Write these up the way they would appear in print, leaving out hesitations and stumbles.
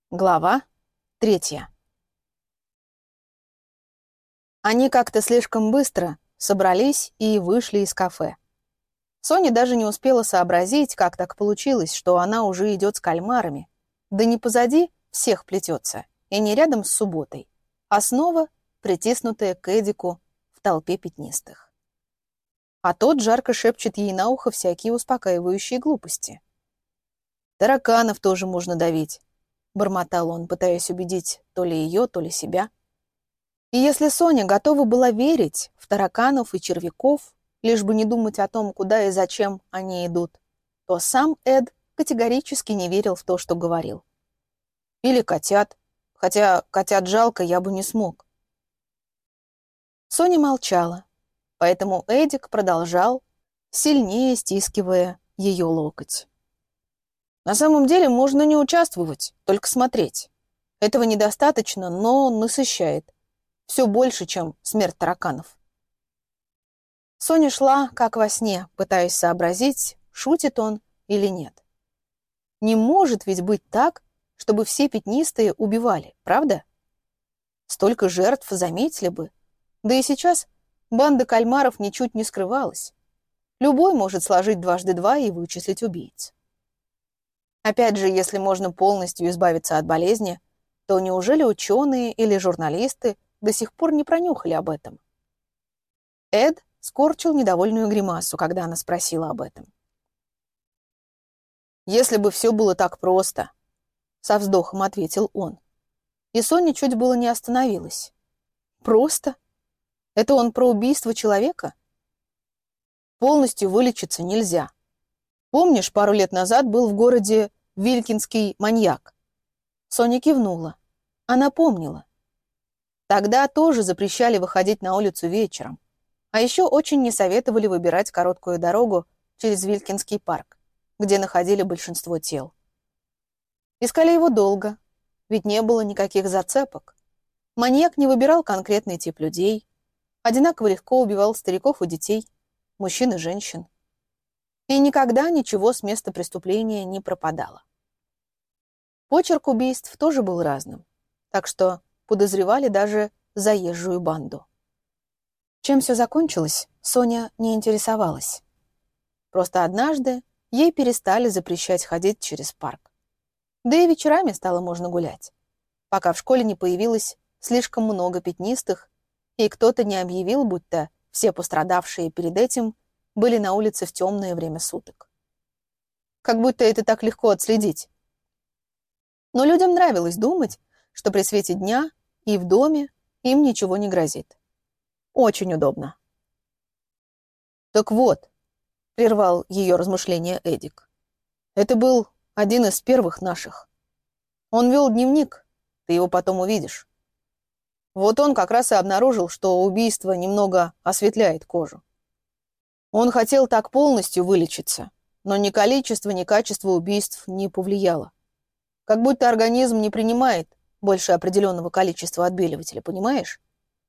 Глава 3. Они как-то слишком быстро собрались и вышли из кафе. Соня даже не успела сообразить, как так получилось, что она уже идет с кальмарами. Да не позади всех плетется, и не рядом с субботой, а снова притиснутая к Эдику в толпе пятнистых. А тот жарко шепчет ей на ухо всякие успокаивающие глупости. «Тараканов тоже можно давить», — бормотал он, пытаясь убедить то ли ее, то ли себя. И если Соня готова была верить в тараканов и червяков, лишь бы не думать о том, куда и зачем они идут, то сам Эд категорически не верил в то, что говорил. Или котят, хотя котят жалко, я бы не смог. Соня молчала, поэтому Эдик продолжал, сильнее стискивая ее локоть. На самом деле можно не участвовать, только смотреть. Этого недостаточно, но насыщает. Все больше, чем смерть тараканов. Соня шла, как во сне, пытаясь сообразить, шутит он или нет. Не может ведь быть так, чтобы все пятнистые убивали, правда? Столько жертв заметили бы. Да и сейчас банда кальмаров ничуть не скрывалась. Любой может сложить дважды два и вычислить убийц. Опять же, если можно полностью избавиться от болезни, то неужели ученые или журналисты до сих пор не пронюхали об этом? Эд скорчил недовольную гримасу, когда она спросила об этом. «Если бы все было так просто», — со вздохом ответил он. И Соня чуть было не остановилась. «Просто? Это он про убийство человека? Полностью вылечиться нельзя. Помнишь, пару лет назад был в городе Вилькинский маньяк?» Соня кивнула. Она помнила. Тогда тоже запрещали выходить на улицу вечером. А еще очень не советовали выбирать короткую дорогу через Вилькинский парк, где находили большинство тел. Искали его долго, ведь не было никаких зацепок. Маньяк не выбирал конкретный тип людей, одинаково легко убивал стариков и детей, мужчин и женщин. И никогда ничего с места преступления не пропадало. Почерк убийств тоже был разным, так что подозревали даже заезжую банду. Чем все закончилось, Соня не интересовалась. Просто однажды ей перестали запрещать ходить через парк. Да и вечерами стало можно гулять, пока в школе не появилось слишком много пятнистых, и кто-то не объявил, будто все пострадавшие перед этим были на улице в темное время суток. Как будто это так легко отследить. Но людям нравилось думать, что при свете дня и в доме им ничего не грозит. Очень удобно. «Так вот», — прервал ее размышления Эдик, «это был один из первых наших. Он вел дневник, ты его потом увидишь. Вот он как раз и обнаружил, что убийство немного осветляет кожу. Он хотел так полностью вылечиться, но ни количество, ни качество убийств не повлияло. Как будто организм не принимает больше определенного количества отбеливателя, понимаешь?»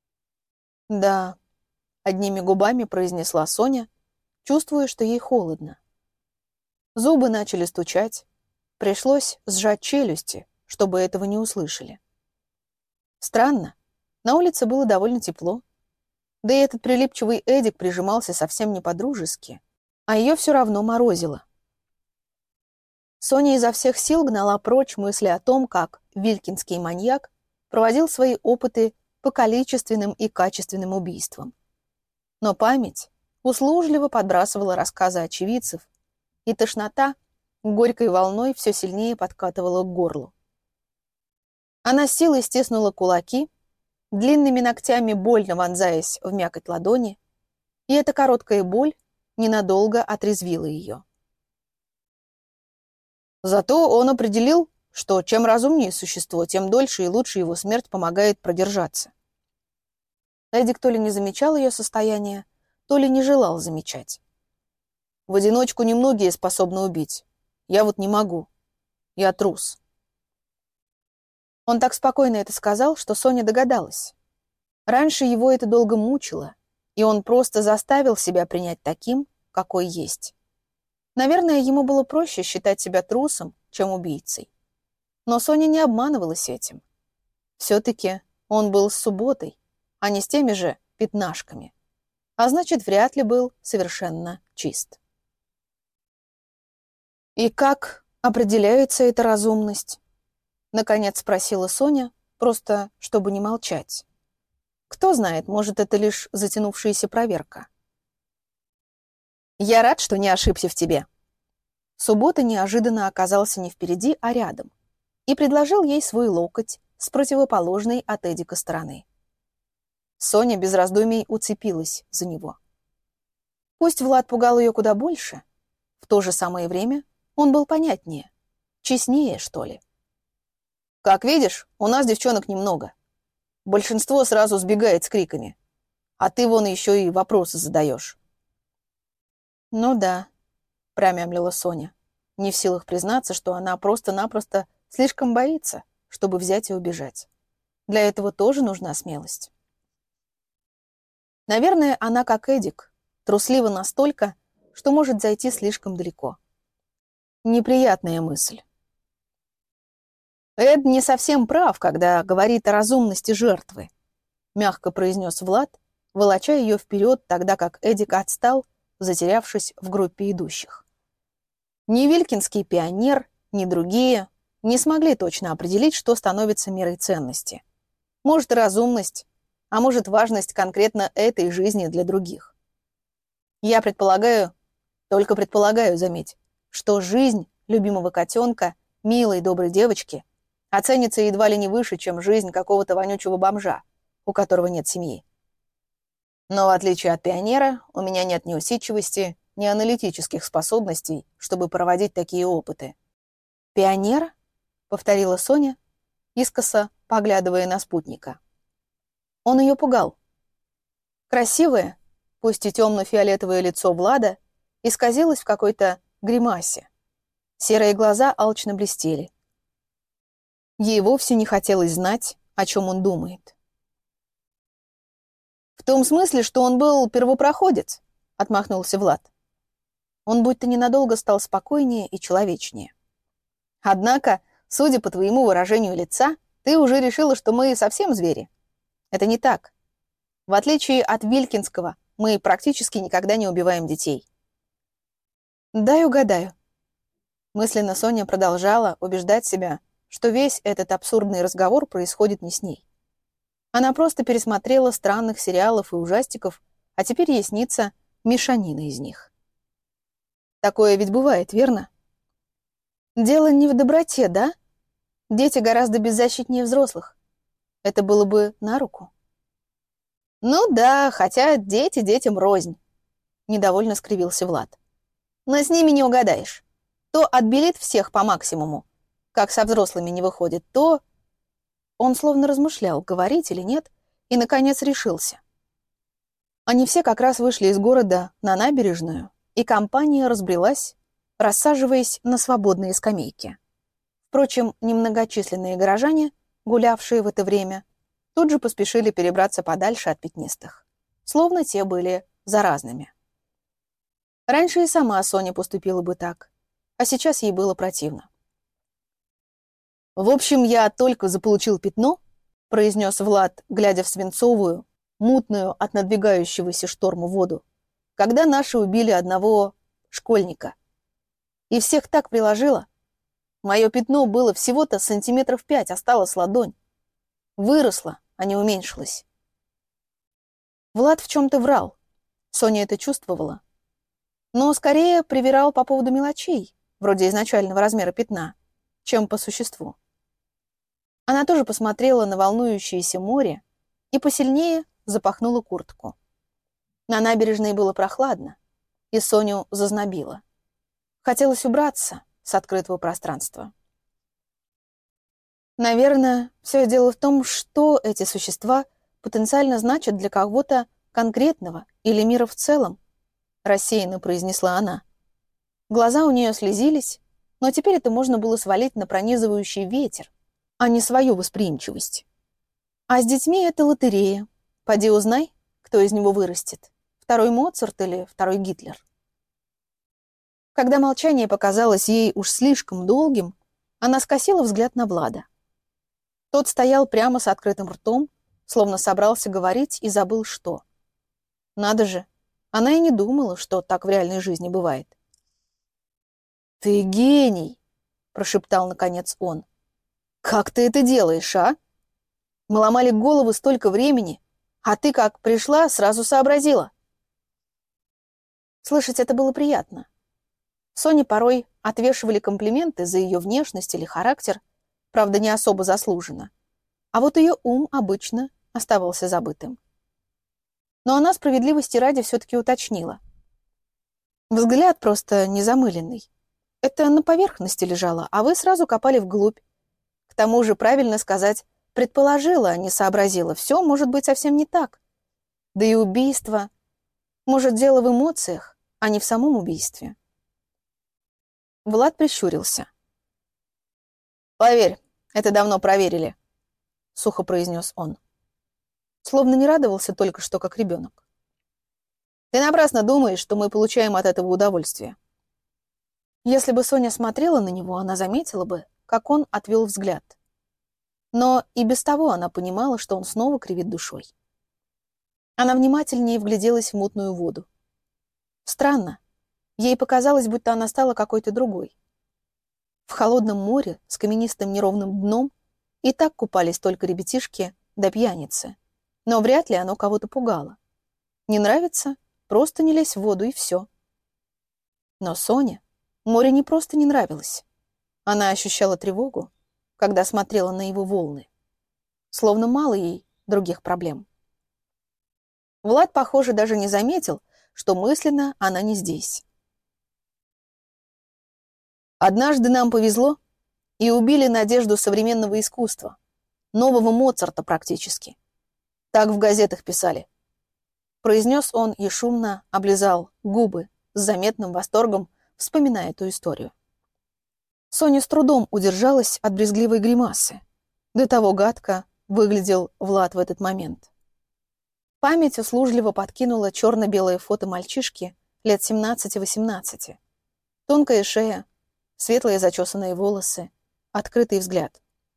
«Да», — одними губами произнесла Соня, чувствуя, что ей холодно. Зубы начали стучать. Пришлось сжать челюсти, чтобы этого не услышали. Странно, на улице было довольно тепло. Да и этот прилипчивый Эдик прижимался совсем не по-дружески, а ее все равно морозило. Соня изо всех сил гнала прочь мысли о том, как вилькинский маньяк проводил свои опыты по количественным и качественным убийствам. Но память услужливо подбрасывала рассказы очевидцев, и тошнота горькой волной все сильнее подкатывала к горлу. Она с силой стиснула кулаки, длинными ногтями больно вонзаясь в мякоть ладони, и эта короткая боль ненадолго отрезвила ее. Зато он определил, что чем разумнее существо, тем дольше и лучше его смерть помогает продержаться. Эдик то ли не замечал ее состояние, то ли не желал замечать. В одиночку немногие способны убить. Я вот не могу. Я трус. Он так спокойно это сказал, что Соня догадалась. Раньше его это долго мучило, и он просто заставил себя принять таким, какой есть. Наверное, ему было проще считать себя трусом, чем убийцей. Но Соня не обманывалась этим. Все-таки он был с Субботой, а не с теми же пятнашками. А значит, вряд ли был совершенно чист. «И как определяется эта разумность?» Наконец спросила Соня, просто чтобы не молчать. Кто знает, может, это лишь затянувшаяся проверка. «Я рад, что не ошибся в тебе». Суббота неожиданно оказался не впереди, а рядом, и предложил ей свой локоть с противоположной от Эдика стороны. Соня без раздумий уцепилась за него. Пусть Влад пугал ее куда больше, в то же самое время он был понятнее, честнее, что ли. «Как видишь, у нас девчонок немного. Большинство сразу сбегает с криками. А ты вон еще и вопросы задаешь». «Ну да», — промямлила Соня, не в силах признаться, что она просто-напросто слишком боится, чтобы взять и убежать. Для этого тоже нужна смелость. Наверное, она, как Эдик, труслива настолько, что может зайти слишком далеко. Неприятная мысль. «Эд не совсем прав, когда говорит о разумности жертвы», мягко произнес Влад, волоча ее вперед, тогда как Эдик отстал, затерявшись в группе идущих. Ни вилькинский пионер, ни другие не смогли точно определить, что становится мерой ценности. Может, разумность, а может, важность конкретно этой жизни для других. Я предполагаю, только предполагаю, заметь, что жизнь любимого котенка, милой доброй девочки, оценится едва ли не выше, чем жизнь какого-то вонючего бомжа, у которого нет семьи. Но в отличие от пионера, у меня нет ни усидчивости, ни аналитических способностей, чтобы проводить такие опыты. «Пионер?» — повторила Соня, искоса поглядывая на спутника. Он ее пугал. Красивое, пусть и темно-фиолетовое лицо Влада исказилось в какой-то гримасе. Серые глаза алчно блестели. Ей вовсе не хотелось знать, о чем он думает. «В том смысле, что он был первопроходец», — отмахнулся Влад. Он будто ненадолго стал спокойнее и человечнее. «Однако, судя по твоему выражению лица, ты уже решила, что мы совсем звери. Это не так. В отличие от Вилькинского, мы практически никогда не убиваем детей». «Дай угадаю». Мысленно Соня продолжала убеждать себя, что весь этот абсурдный разговор происходит не с ней. Она просто пересмотрела странных сериалов и ужастиков, а теперь ей снится мешанина из них. Такое ведь бывает, верно? Дело не в доброте, да? Дети гораздо беззащитнее взрослых. Это было бы на руку. Ну да, хотя дети детям рознь, недовольно скривился Влад. Но с ними не угадаешь. То отбелит всех по максимуму, как со взрослыми не выходит, то... Он словно размышлял, говорить или нет, и, наконец, решился. Они все как раз вышли из города на набережную, и компания разбрелась, рассаживаясь на свободные скамейки. Впрочем, немногочисленные горожане, гулявшие в это время, тут же поспешили перебраться подальше от пятнистых, словно те были заразными. Раньше и сама Соня поступила бы так, а сейчас ей было противно. «В общем, я только заполучил пятно», — произнес Влад, глядя в свинцовую, мутную от надвигающегося шторма воду, когда наши убили одного школьника. И всех так приложило. Мое пятно было всего-то сантиметров 5, осталась ладонь. Выросло, а не уменьшилось. Влад в чем-то врал. Соня это чувствовала. Но скорее привирал по поводу мелочей, вроде изначального размера пятна, чем по существу. Она тоже посмотрела на волнующееся море и посильнее запахнула куртку. На набережной было прохладно, и Соню зазнобило. Хотелось убраться с открытого пространства. Наверное, все дело в том, что эти существа потенциально значат для кого-то конкретного или мира в целом, рассеянно произнесла она. Глаза у нее слезились, но теперь это можно было свалить на пронизывающий ветер, а не свою восприимчивость. А с детьми это лотерея. Поди узнай, кто из него вырастет. Второй Моцарт или второй Гитлер. Когда молчание показалось ей уж слишком долгим, Она скосила взгляд на Влада. Тот стоял прямо с открытым ртом, словно собрался говорить и забыл что. Надо же, она и не думала, что так в реальной жизни бывает. «Ты гений!» — прошептал наконец он. «Как ты это делаешь, а? Мы ломали головы столько времени, а ты как пришла, сразу сообразила». Слышать это было приятно. Соне порой отвешивали комплименты за ее внешность или характер, правда, не особо заслуженно. А вот ее ум обычно оставался забытым. Но она справедливости ради все-таки уточнила. Взгляд просто незамыленный. Это на поверхности лежало, а вы сразу копали вглубь. К тому же, правильно сказать, предположила, а не сообразила. Все может быть совсем не так. Да и убийство. Может, дело в эмоциях, а не в самом убийстве. Влад прищурился. «Поверь, это давно проверили», — сухо произнес он. Словно не радовался только что, как ребенок. «Ты напрасно думаешь, что мы получаем от этого удовольствие». Если бы Соня смотрела на него, она заметила бы, как он отвел взгляд. Но и без того она понимала, что он снова кривит душой. Она внимательнее вгляделась в мутную воду. Странно. Ей показалось, будто она стала какой-то другой. В холодном море с каменистым неровным дном и так купались только ребятишки да пьяницы. Но вряд ли оно кого-то пугало. Не нравится? Просто не лезь в воду, и все. Но Соне море не просто не нравилось. Она ощущала тревогу, когда смотрела на его волны. Словно мало ей других проблем. Влад, похоже, даже не заметил, что мысленно она не здесь. Однажды нам повезло, и убили надежду современного искусства, нового Моцарта практически. Так в газетах писали. Произнес он и шумно облизал губы с заметным восторгом, вспоминая эту историю. Соня с трудом удержалась от брезгливой гримасы. До того гадко выглядел Влад в этот момент. Память услужливо подкинула черно-белое фото мальчишки лет 17-18. Тонкая шея, светлые зачесанные волосы, открытый взгляд.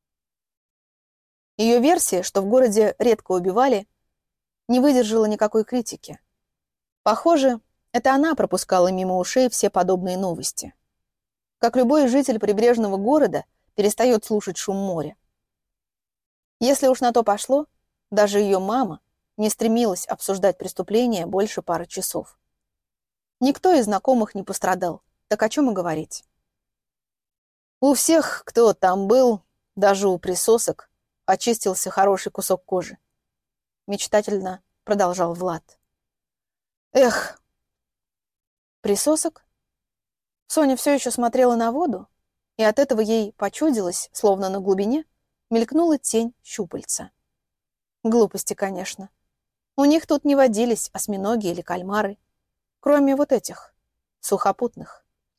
Ее версия, что в городе редко убивали, не выдержала никакой критики. Похоже, это она пропускала мимо ушей все подобные новости. Как любой житель прибрежного города перестает слушать шум моря. Если уж на то пошло, даже ее мама не стремилась обсуждать преступление больше пары часов. Никто из знакомых не пострадал, так о чем и говорить. У всех, кто там был, даже у присосок, очистился хороший кусок кожи. Мечтательно продолжал Влад. Эх, присосок? Соня все еще смотрела на воду, и от этого ей почудилось, словно на глубине, мелькнула тень щупальца. Глупости, конечно. У них тут не водились осьминоги или кальмары, кроме вот этих, сухопутных.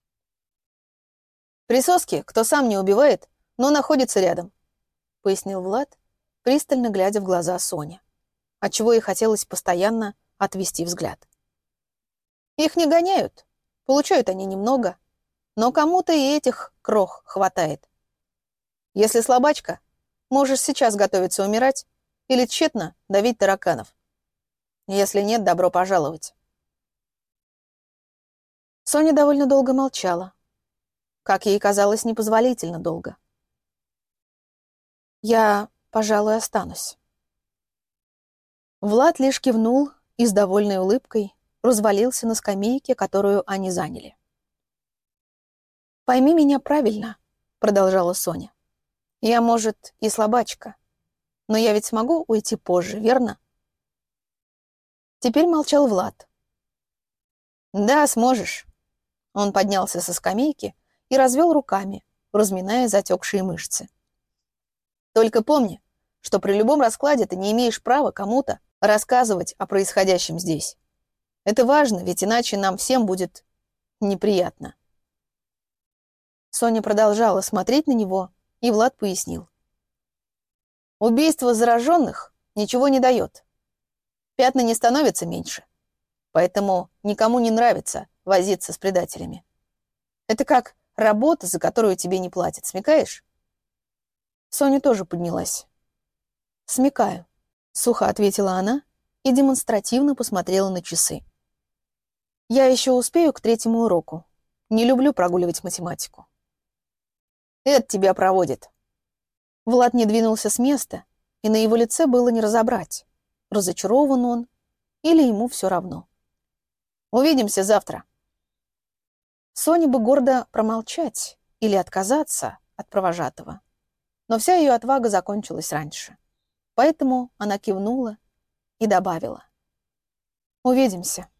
«Присоски, кто сам не убивает, но находится рядом», — пояснил Влад, пристально глядя в глаза Соне, отчего ей хотелось постоянно отвести взгляд. «Их не гоняют, получают они немного, но кому-то и этих крох хватает. Если слабачка, можешь сейчас готовиться умирать или тщетно давить тараканов. Если нет, добро пожаловать». Соня довольно долго молчала. Как ей казалось, непозволительно долго. «Я, пожалуй, останусь». Влад лишь кивнул и с довольной улыбкой развалился на скамейке, которую они заняли. «Пойми меня правильно», — продолжала Соня. «Я, может, и слабачка, но я ведь смогу уйти позже, верно?» Теперь молчал Влад. «Да, сможешь». Он поднялся со скамейки и развел руками, разминая затекшие мышцы. «Только помни, что при любом раскладе ты не имеешь права кому-то рассказывать о происходящем здесь. Это важно, ведь иначе нам всем будет неприятно». Соня продолжала смотреть на него, и Влад пояснил. «Убийство зараженных ничего не дает. Пятна не становятся меньше, поэтому никому не нравится возиться с предателями. Это как Работа, за которую тебе не платят, смекаешь? Соня тоже поднялась. «Смекаю», — сухо ответила она и демонстративно посмотрела на часы. «Я еще успею к третьему уроку. Не люблю прогуливать математику». «Это тебя проводит». Влад не двинулся с места, и на его лице было не разобрать, разочарован он или ему все равно. «Увидимся завтра». Соне бы гордо промолчать или отказаться от провожатого, но вся ее отвага закончилась раньше. Поэтому она кивнула и добавила: «Увидимся».